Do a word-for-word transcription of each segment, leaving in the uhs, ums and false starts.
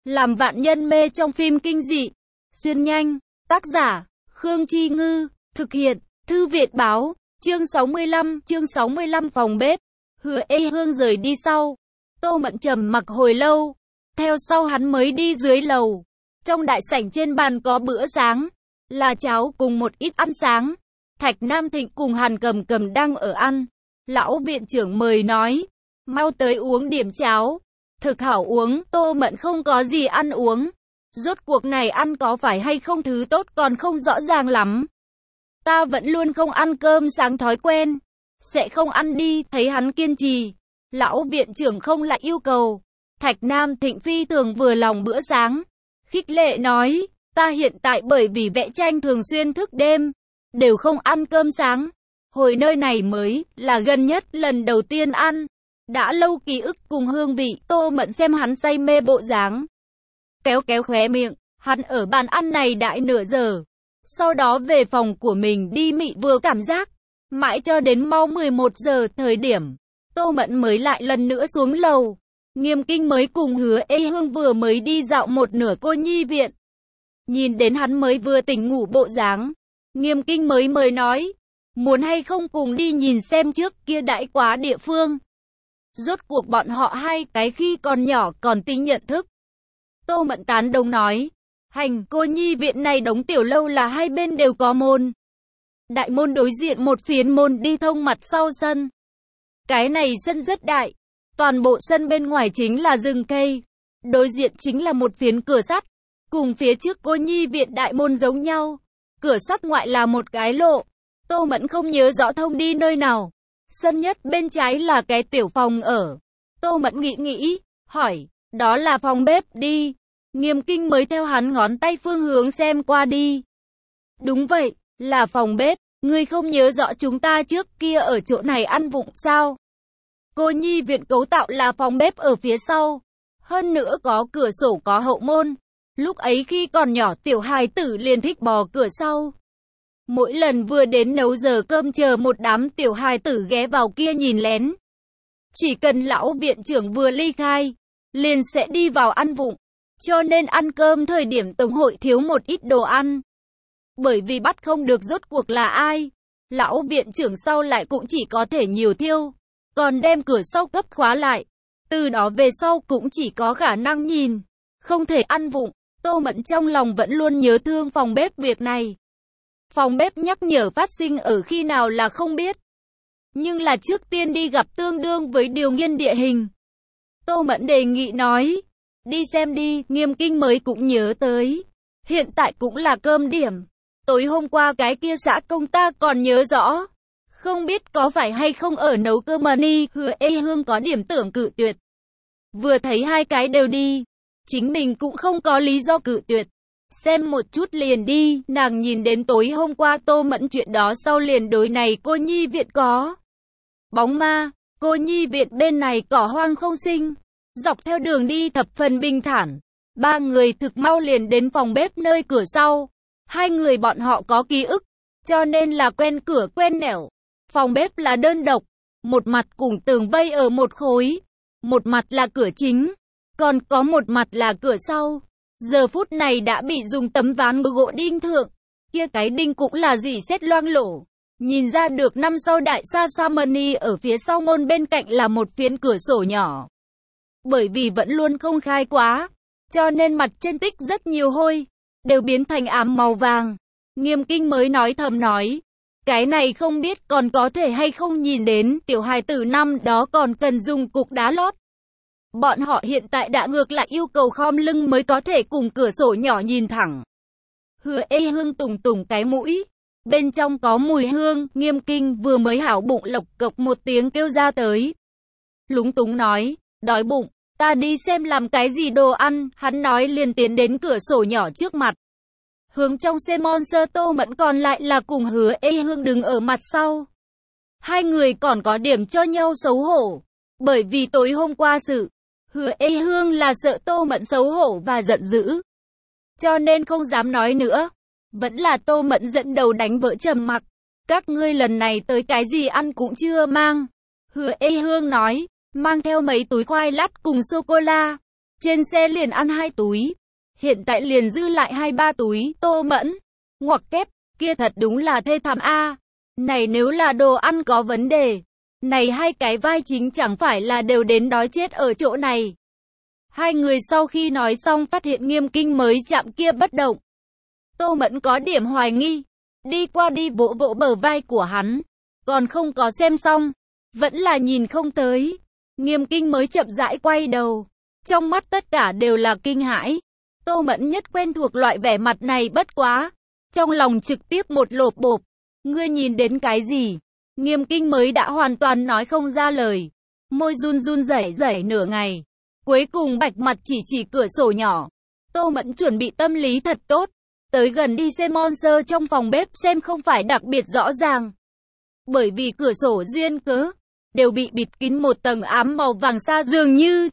Làm vạn nhân mê trong phim kinh dị. Xuyên nhanh. Tác giả, Khương Chi Ngư. Thực hiện, Thư Việt Báo. Chương sáu mươi lăm, chương sáu mươi lăm phòng bếp. Hứa Ê Hương rời đi sau. Tô Mẫn trầm mặc hồi lâu. Theo sau hắn mới đi dưới lầu. Trong đại sảnh trên bàn có bữa sáng. Là cháo cùng một ít ăn sáng. Thạch Nam Thịnh cùng Hàn Cầm Cầm đang ở ăn. Lão viện trưởng mời nói. Mau tới uống điểm cháo. Thực hảo uống, Tô Mẫn không có gì ăn uống. Rốt cuộc này ăn có phải hay không thứ tốt còn không rõ ràng lắm. Ta vẫn luôn không ăn cơm sáng thói quen. Sẽ không ăn đi, thấy hắn kiên trì. Lão viện trưởng không lại yêu cầu. Thạch Nam Thịnh phi thường vừa lòng bữa sáng. Khích lệ nói, ta hiện tại bởi vì vẽ tranh thường xuyên thức đêm. Đều không ăn cơm sáng. Hồi nơi này mới là gần nhất lần đầu tiên ăn. Đã lâu ký ức cùng hương vị, Tô Mẫn xem hắn say mê bộ dáng. Kéo kéo khóe miệng, hắn ở bàn ăn này đãi nửa giờ. Sau đó về phòng của mình đi mị vừa cảm giác. Mãi cho đến mau mười một giờ thời điểm. Tô Mẫn mới lại lần nữa xuống lầu. Nghiêm Kinh mới cùng Hứa Ê Hương vừa mới đi dạo một nửa cô nhi viện. Nhìn đến hắn mới vừa tỉnh ngủ bộ dáng. Nghiêm Kinh mới mới nói. Muốn hay không cùng đi nhìn xem trước kia đãi quá địa phương. Rốt cuộc bọn họ hai cái khi còn nhỏ còn tính nhận thức. Tô Mẫn tán đồng nói. Hành, cô nhi viện này đóng tiểu lâu là hai bên đều có môn. Đại môn đối diện một phiến môn đi thông mặt sau sân. Cái này sân rất đại. Toàn bộ sân bên ngoài chính là rừng cây. Đối diện chính là một phiến cửa sắt. Cùng phía trước cô nhi viện đại môn giống nhau. Cửa sắt ngoại là một cái lộ. Tô Mẫn không nhớ rõ thông đi nơi nào. Sân nhất bên trái là cái tiểu phòng ở. Tô Mẫn nghĩ nghĩ, hỏi, đó là phòng bếp đi. Nghiêm Kinh mới theo hắn ngón tay phương hướng xem qua đi. Đúng vậy, là phòng bếp. Ngươi không nhớ rõ chúng ta trước kia ở chỗ này ăn vụng sao? Cô nhi viện cấu tạo là phòng bếp ở phía sau. Hơn nữa có cửa sổ có hậu môn. Lúc ấy khi còn nhỏ tiểu hài tử liền thích bò cửa sau. Mỗi lần vừa đến nấu giờ cơm chờ một đám tiểu hài tử ghé vào kia nhìn lén. Chỉ cần lão viện trưởng vừa ly khai, liền sẽ đi vào ăn vụng. Cho nên ăn cơm thời điểm tổng hội thiếu một ít đồ ăn. Bởi vì bắt không được rốt cuộc là ai. Lão viện trưởng sau lại cũng chỉ có thể nhiều thiêu. Còn đem cửa sau cấp khóa lại. Từ đó về sau cũng chỉ có khả năng nhìn. Không thể ăn vụng. Tô Mẫn trong lòng vẫn luôn nhớ thương phòng bếp việc này. Phòng bếp nhắc nhở phát sinh ở khi nào là không biết. Nhưng là trước tiên đi gặp tương đương với điều nghiên địa hình. Tô Mẫn đề nghị nói. Đi xem đi, Nghiêm Kinh mới cũng nhớ tới. Hiện tại cũng là cơm điểm. Tối hôm qua cái kia xã công ta còn nhớ rõ. Không biết có phải hay không ở nấu cơm mà ni, Hứa Ê Hương có điểm tưởng cự tuyệt. Vừa thấy hai cái đều đi. Chính mình cũng không có lý do cự tuyệt. Xem một chút liền đi, nàng nhìn đến tối hôm qua Tô Mẫn chuyện đó sau liền đối này cô nhi viện có. Bóng ma, cô nhi viện bên này cỏ hoang không sinh. Dọc theo đường đi thập phần bình thản. Ba người thực mau liền đến phòng bếp nơi cửa sau. Hai người bọn họ có ký ức, cho nên là quen cửa quen nẻo. Phòng bếp là đơn độc, một mặt cùng tường vây ở một khối. Một mặt là cửa chính, còn có một mặt là cửa sau. Giờ phút này đã bị dùng tấm ván gỗ đinh thượng. Kia cái đinh cũng là dỉ sét loang lổ. Nhìn ra được năm sau đại sa Samani ở phía sau môn bên cạnh là một phiến cửa sổ nhỏ. Bởi vì vẫn luôn không khai quá, cho nên mặt trên tích rất nhiều hôi, đều biến thành ám màu vàng. Nghiêm Kinh mới nói thầm nói. Cái này không biết còn có thể hay không nhìn đến tiểu hài tử năm đó còn cần dùng cục đá lót. Bọn họ hiện tại đã ngược lại yêu cầu khom lưng mới có thể cùng cửa sổ nhỏ nhìn thẳng. Hứa Ê Hương tùng tùng cái mũi. Bên trong có mùi hương, Nghiêm Kinh vừa mới hảo bụng lộc cộc một tiếng kêu ra tới. Lúng túng nói, đói bụng, ta đi xem làm cái gì đồ ăn, hắn nói liền tiến đến cửa sổ nhỏ trước mặt. Hướng trong xe Monster Tô Mẫn còn lại là cùng Hứa Ê Hương đứng ở mặt sau. Hai người còn có điểm cho nhau xấu hổ. Bởi vì tối hôm qua sự, Hứa Ê Hương là sợ Tô Mẫn xấu hổ và giận dữ. Cho nên không dám nói nữa. Vẫn là Tô Mẫn dẫn đầu đánh vỡ trầm mặc. Các ngươi lần này tới cái gì ăn cũng chưa mang. Hứa Ê Hương nói, mang theo mấy túi khoai lát cùng sô-cô-la. trên xe liền ăn hai túi, hiện tại liền dư lại hai ba túi. Tô Mẫn, ngoặc kép, kia thật đúng là thê thảm a. Này nếu là đồ ăn có vấn đề, này hai cái vai chính chẳng phải là đều đến đói chết ở chỗ này. Hai người sau khi nói xong phát hiện Nghiêm Kinh mới chạm kia bất động. Tô Mẫn có điểm hoài nghi, đi qua đi vỗ vỗ bờ vai của hắn, còn không có xem xong, vẫn là nhìn không tới. Nghiêm Kinh mới chậm rãi quay đầu, trong mắt tất cả đều là kinh hãi. Tô Mẫn nhất quen thuộc loại vẻ mặt này bất quá, trong lòng trực tiếp một lộp bộp. Ngươi nhìn đến cái gì? Nghiêm Kinh mới đã hoàn toàn nói không ra lời, môi run run rẩy rẩy nửa ngày, cuối cùng bạch mặt chỉ chỉ cửa sổ nhỏ. Tô Mẫn chuẩn bị tâm lý thật tốt, tới gần đi xem monster trong phòng bếp xem không phải đặc biệt rõ ràng. Bởi vì cửa sổ duyên cớ, đều bị bịt kín một tầng ám màu vàng sa dường như.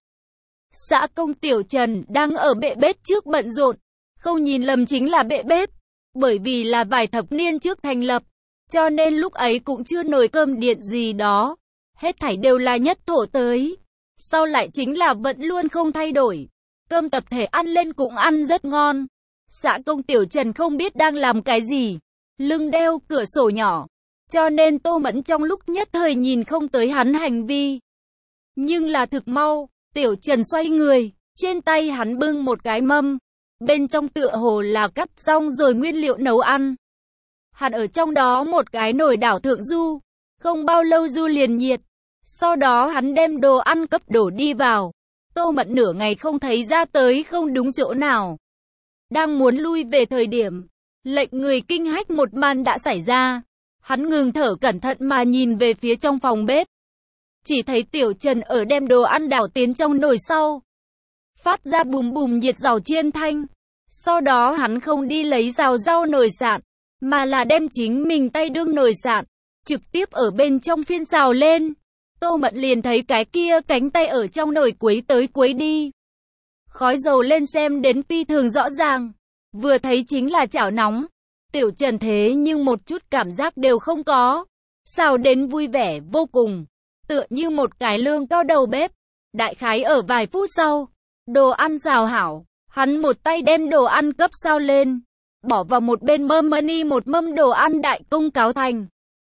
Xã công Tiểu Trần đang ở bệ bếp trước bận rộn, không nhìn lầm chính là bệ bếp, bởi vì là vài thập niên trước thành lập, cho nên lúc ấy cũng chưa nồi cơm điện gì đó, hết thảy đều là nhất thổ tới. Sau lại chính là vẫn luôn không thay đổi, cơm tập thể ăn lên cũng ăn rất ngon. Xã công Tiểu Trần không biết đang làm cái gì, lưng đeo cửa sổ nhỏ, cho nên Tô Mẫn trong lúc nhất thời nhìn không tới hắn hành vi. Nhưng là thực mau, Tiểu Trần xoay người, trên tay hắn bưng một cái mâm, bên trong tựa hồ là cắt xong rồi nguyên liệu nấu ăn. Hắn ở trong đó một cái nồi đảo thượng du, không bao lâu du liền nhiệt, sau đó hắn đem đồ ăn cấp đổ đi vào. Tô Mẫn nửa ngày không thấy ra tới không đúng chỗ nào. Đang muốn lui về thời điểm, lệnh người kinh hách một màn đã xảy ra. Hắn ngừng thở cẩn thận mà nhìn về phía trong phòng bếp. Chỉ thấy Tiểu Trần ở đem đồ ăn đảo tiến trong nồi sau, phát ra bùm bùm nhiệt rào chiên thanh. Sau đó hắn không đi lấy rào rau nồi sạn, mà là đem chính mình tay đương nồi sạn, trực tiếp ở bên trong phiên xào lên. Tô Mẫn liền thấy cái kia cánh tay ở trong nồi quấy tới quấy đi. Khói dầu lên xem đến phi thường rõ ràng, vừa thấy chính là chảo nóng. Tiểu Trần thế nhưng một chút cảm giác đều không có, xào đến vui vẻ vô cùng, tựa như một cái lương cao đầu bếp. Đại khái ở vài phút sau, đồ ăn xào hảo, hắn một tay đem đồ ăn cấp sao lên, bỏ vào một bên mâm mani một mâm đồ ăn đại công cáo thành.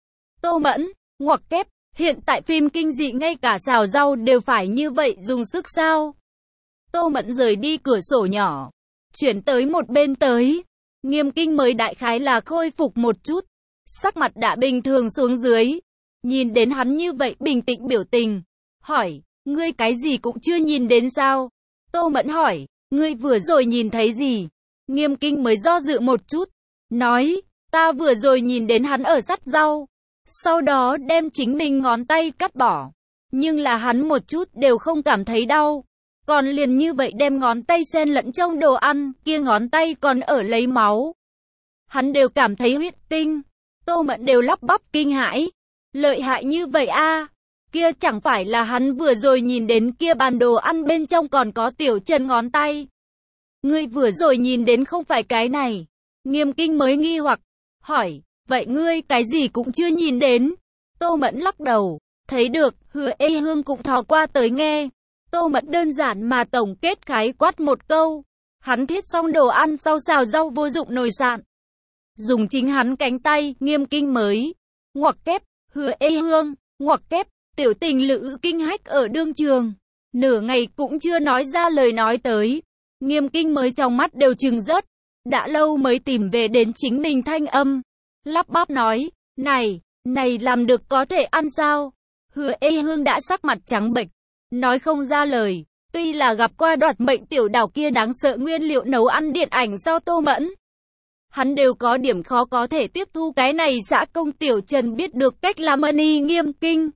Tô Mẫn, ngoặc kép, hiện tại phim kinh dị ngay cả xào rau đều phải như vậy dùng sức sao? Tô Mẫn rời đi cửa sổ nhỏ, chuyển tới một bên tới. Nghiêm Kinh mới đại khái là khôi phục một chút, sắc mặt đã bình thường xuống dưới. Nhìn đến hắn như vậy bình tĩnh biểu tình, hỏi, ngươi cái gì cũng chưa nhìn đến sao? Tô Mẫn hỏi, ngươi vừa rồi nhìn thấy gì? Nghiêm Kinh mới do dự một chút, nói, ta vừa rồi nhìn đến hắn ở sắt rau, sau đó đem chính mình ngón tay cắt bỏ, nhưng là hắn một chút đều không cảm thấy đau. Còn liền như vậy đem ngón tay xen lẫn trong đồ ăn, kia ngón tay còn ở lấy máu. Hắn đều cảm thấy huyết tinh. Tô Mẫn đều lắp bắp kinh hãi. Lợi hại như vậy a? Kia chẳng phải là hắn vừa rồi nhìn đến kia bàn đồ ăn bên trong còn có Tiểu Trần ngón tay. Ngươi vừa rồi nhìn đến không phải cái này. Nghiêm Kinh mới nghi hoặc, hỏi, vậy ngươi cái gì cũng chưa nhìn đến? Tô Mẫn lắc đầu, thấy được, Hứa Ê Hương cũng thò qua tới nghe. Tô Mẫn đơn giản mà tổng kết khái quát một câu. Hắn thiết xong đồ ăn sau xào rau vô dụng nồi sạn, dùng chính hắn cánh tay. Nghiêm Kinh mới ngoặc kép, Hứa Ê Hương, ngoặc kép, tiểu tình lữ kinh hách ở đương trường, nửa ngày cũng chưa nói ra lời nói tới. Nghiêm Kinh mới trong mắt đều trừng rớt, đã lâu mới tìm về đến chính mình thanh âm, lắp bắp nói, này, này làm được có thể ăn sao? Hứa Ê Hương đã sắc mặt trắng bệch, nói không ra lời. Tuy là gặp qua đoạt mệnh tiểu đảo kia đáng sợ nguyên liệu nấu ăn điện ảnh sau Tô Mẫn, hắn đều có điểm khó có thể tiếp thu cái này. Xã công Tiểu Trần biết được cách làm mani Nghiêm Kinh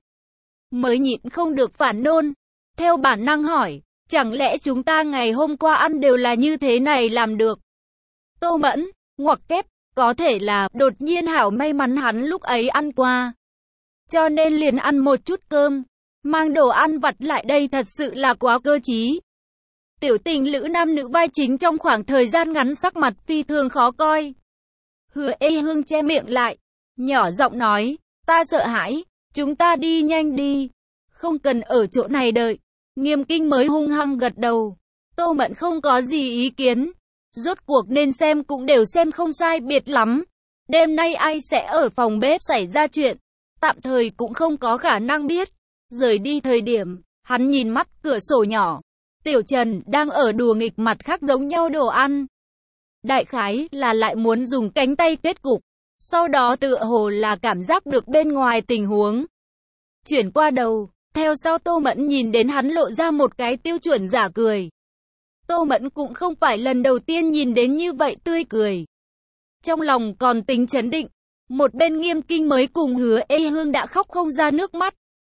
mới nhịn không được phản nôn, theo bản năng hỏi, chẳng lẽ chúng ta ngày hôm qua ăn đều là như thế này làm được? Tô Mẫn, ngoặc kép, có thể là đột nhiên hảo may mắn hắn lúc ấy ăn qua, cho nên liền ăn một chút cơm, mang đồ ăn vặt lại đây thật sự là quá cơ trí. Tiểu tình lữ nam nữ vai chính trong khoảng thời gian ngắn sắc mặt phi thường khó coi. Hứa Ê Hương che miệng lại, nhỏ giọng nói, ta sợ hãi, chúng ta đi nhanh đi, không cần ở chỗ này đợi. Nghiêm Kinh mới hung hăng gật đầu. Tô Mẫn không có gì ý kiến. Rốt cuộc nên xem cũng đều xem không sai biệt lắm. Đêm nay ai sẽ ở phòng bếp xảy ra chuyện, tạm thời cũng không có khả năng biết. Rời đi thời điểm, hắn nhìn mắt cửa sổ nhỏ. Tiểu Trần đang ở đùa nghịch mặt khác giống nhau đồ ăn. Đại khái là lại muốn dùng cánh tay kết cục. Sau đó tựa hồ là cảm giác được bên ngoài tình huống. Chuyển qua đầu, theo sau Tô Mẫn nhìn đến hắn lộ ra một cái tiêu chuẩn giả cười. Tô Mẫn cũng không phải lần đầu tiên nhìn đến như vậy tươi cười. Trong lòng còn tính chấn định, một bên Nghiêm Kinh mới cùng Hứa Ê Hương đã khóc không ra nước mắt.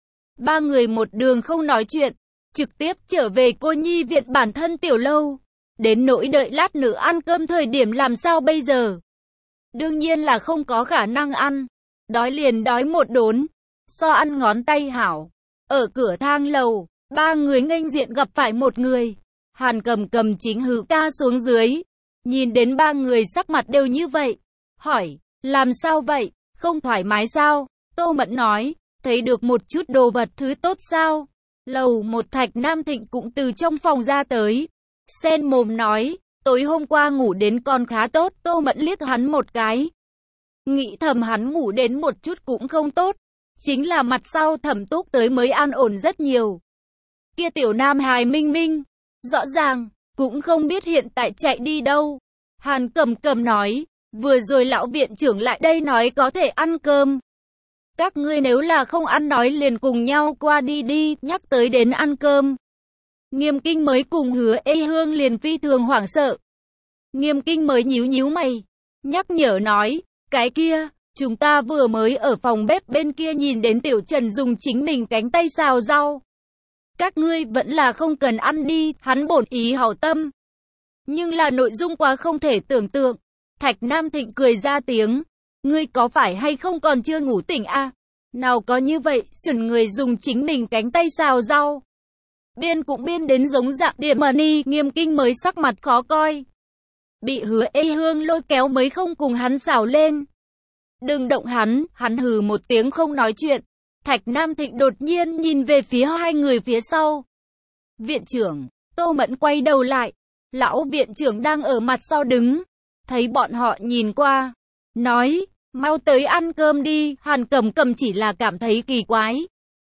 Ba người một đường không nói chuyện, trực tiếp trở về cô nhi viện bản thân tiểu lâu. Đến nỗi đợi lát nữa ăn cơm thời điểm làm sao bây giờ? Đương nhiên là không có khả năng ăn. Đói liền đói một đốn. So ăn ngón tay hảo. Ở cửa thang lầu, ba người nghênh diện gặp phải một người. Hàn Cầm Cầm chính hứ ca xuống dưới. Nhìn đến ba người sắc mặt đều như vậy. Hỏi, làm sao vậy? Không thoải mái sao? Tô Mẫn nói, thấy được một chút đồ vật thứ tốt sao? Lầu một Thạch Nam Thịnh cũng từ trong phòng ra tới. Sen mồm nói, tối hôm qua ngủ đến còn khá tốt. Tô Mẫn liếc hắn một cái. Nghĩ thầm hắn ngủ đến một chút cũng không tốt. Chính là mặt sau Thẩm Túc tới mới an ổn rất nhiều. Kia tiểu nam hài Minh Minh, rõ ràng, cũng không biết hiện tại chạy đi đâu. Hàn Cầm Cầm nói, vừa rồi lão viện trưởng lại đây nói có thể ăn cơm. Các ngươi nếu là không ăn nói liền cùng nhau qua đi đi, nhắc tới đến ăn cơm. Nghiêm Kinh mới cùng Hứa Ê Hương liền phi thường hoảng sợ. Nghiêm Kinh mới nhíu nhíu mày, nhắc nhở nói, cái kia, chúng ta vừa mới ở phòng bếp bên kia nhìn đến Tiểu Trần dùng chính mình cánh tay xào rau. Các ngươi vẫn là không cần ăn đi, hắn bổn ý hảo tâm. Nhưng là nội dung quá không thể tưởng tượng. Thạch Nam Thịnh cười ra tiếng, ngươi có phải hay không còn chưa ngủ tỉnh à? Nào có như vậy, xuẩn người dùng chính mình cánh tay xào rau. Biên cũng biên đến giống dạng địa mà ni, Nghiêm Kinh mới sắc mặt khó coi. Bị Hứa Ê Hương lôi kéo mới không cùng hắn xào lên. Đừng động hắn, hắn hừ một tiếng không nói chuyện. Thạch Nam Thịnh đột nhiên nhìn về phía hai người phía sau. Viện trưởng, Tô Mẫn quay đầu lại. Lão viện trưởng đang ở mặt sau đứng. Thấy bọn họ nhìn qua. Nói, mau tới ăn cơm đi. Hàn Cầm Cầm chỉ là cảm thấy kỳ quái.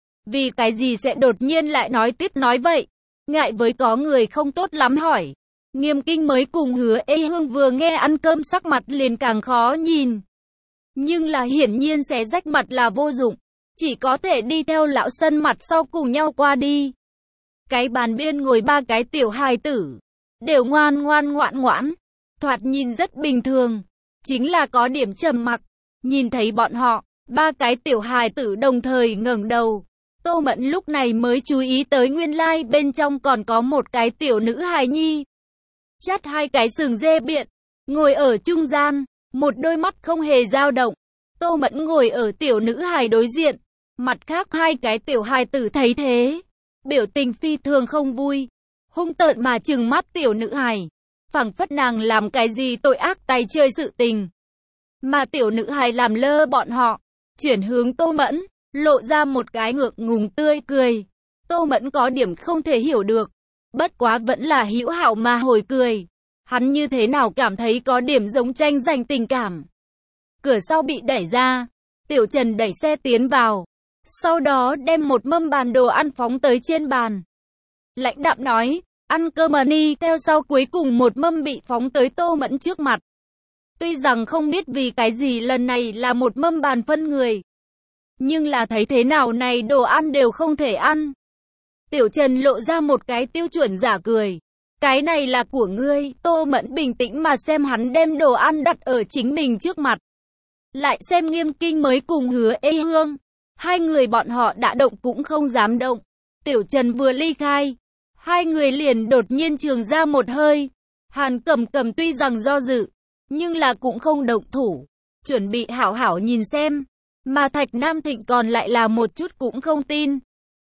Vì cái gì sẽ đột nhiên lại nói tiếp nói vậy? Ngại với có người không tốt lắm hỏi. Nghiêm Kinh mới cùng Hứa Ê Hương vừa nghe ăn cơm sắc mặt liền càng khó nhìn. Nhưng là hiển nhiên sẽ rách mặt là vô dụng. Chỉ có thể đi theo lão sân mặt sau cùng nhau qua đi. Cái bàn biên ngồi ba cái tiểu hài tử. Đều ngoan ngoan ngoãn ngoãn. Thoạt nhìn rất bình thường. Chính là có điểm trầm mặc. Nhìn thấy bọn họ, ba cái tiểu hài tử đồng thời ngẩng đầu. Tô Mẫn lúc này mới chú ý tới nguyên lai like bên trong còn có một cái tiểu nữ hài nhi. Chắt hai cái sừng dê biện. Ngồi ở trung gian. Một đôi mắt không hề dao động. Tô Mẫn ngồi ở tiểu nữ hài đối diện. Mặt khác hai cái tiểu hài tử thấy thế. Biểu tình phi thường không vui. Hung tợn mà trừng mắt tiểu nữ hài. Phảng phất nàng làm cái gì tội ác tay chơi sự tình. Mà tiểu nữ hài làm lơ bọn họ. Chuyển hướng Tô Mẫn. Lộ ra một cái ngượng ngùng tươi cười. Tô Mẫn có điểm không thể hiểu được. Bất quá vẫn là hữu hảo mà hồi cười. Hắn như thế nào cảm thấy có điểm giống tranh giành tình cảm. Cửa sau bị đẩy ra. Tiểu Trần đẩy xe tiến vào. Sau đó đem một mâm bàn đồ ăn phóng tới trên bàn. Lãnh đạm nói, ăn cơm mà đi. Theo sau cuối cùng một mâm bị phóng tới Tô Mẫn trước mặt. Tuy rằng không biết vì cái gì lần này là một mâm bàn phân người. Nhưng là thấy thế nào này đồ ăn đều không thể ăn. Tiểu Trần lộ ra một cái tiêu chuẩn giả cười. Cái này là của ngươi. Tô Mẫn bình tĩnh mà xem hắn đem đồ ăn đặt ở chính mình trước mặt. Lại xem Nghiêm Kinh mới cùng Hứa Ê Hương. Hai người bọn họ đã động cũng không dám động. Tiểu Trần vừa ly khai. Hai người liền đột nhiên trường ra một hơi. Hàn Cầm Cầm tuy rằng do dự. Nhưng là cũng không động thủ. Chuẩn bị hảo hảo nhìn xem. Mà Thạch Nam Thịnh còn lại là một chút cũng không tin.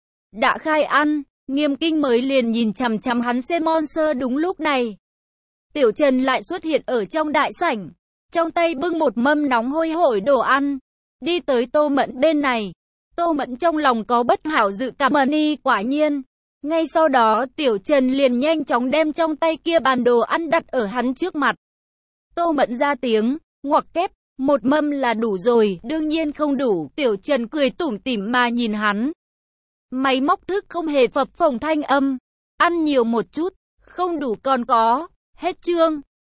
Đã khai ăn. Nghiêm Kinh mới liền nhìn chằm chằm hắn xem monster đúng lúc này. Tiểu Trần lại xuất hiện ở trong đại sảnh. Trong tay bưng một mâm nóng hôi hổi đồ ăn. Đi tới Tô Mẫn bên này. Tô Mẫn trong lòng có bất hảo dự cảm. Money quả nhiên. Ngay sau đó Tiểu Trần liền nhanh chóng đem trong tay kia bàn đồ ăn đặt ở hắn trước mặt. Tô Mẫn ra tiếng, ngoặc kép, một mâm là đủ rồi, đương nhiên không đủ. Tiểu Trần cười tủm tỉm mà nhìn hắn. Máy móc thức không hề phập phồng thanh âm. Ăn nhiều một chút, không đủ còn có. Hết chương.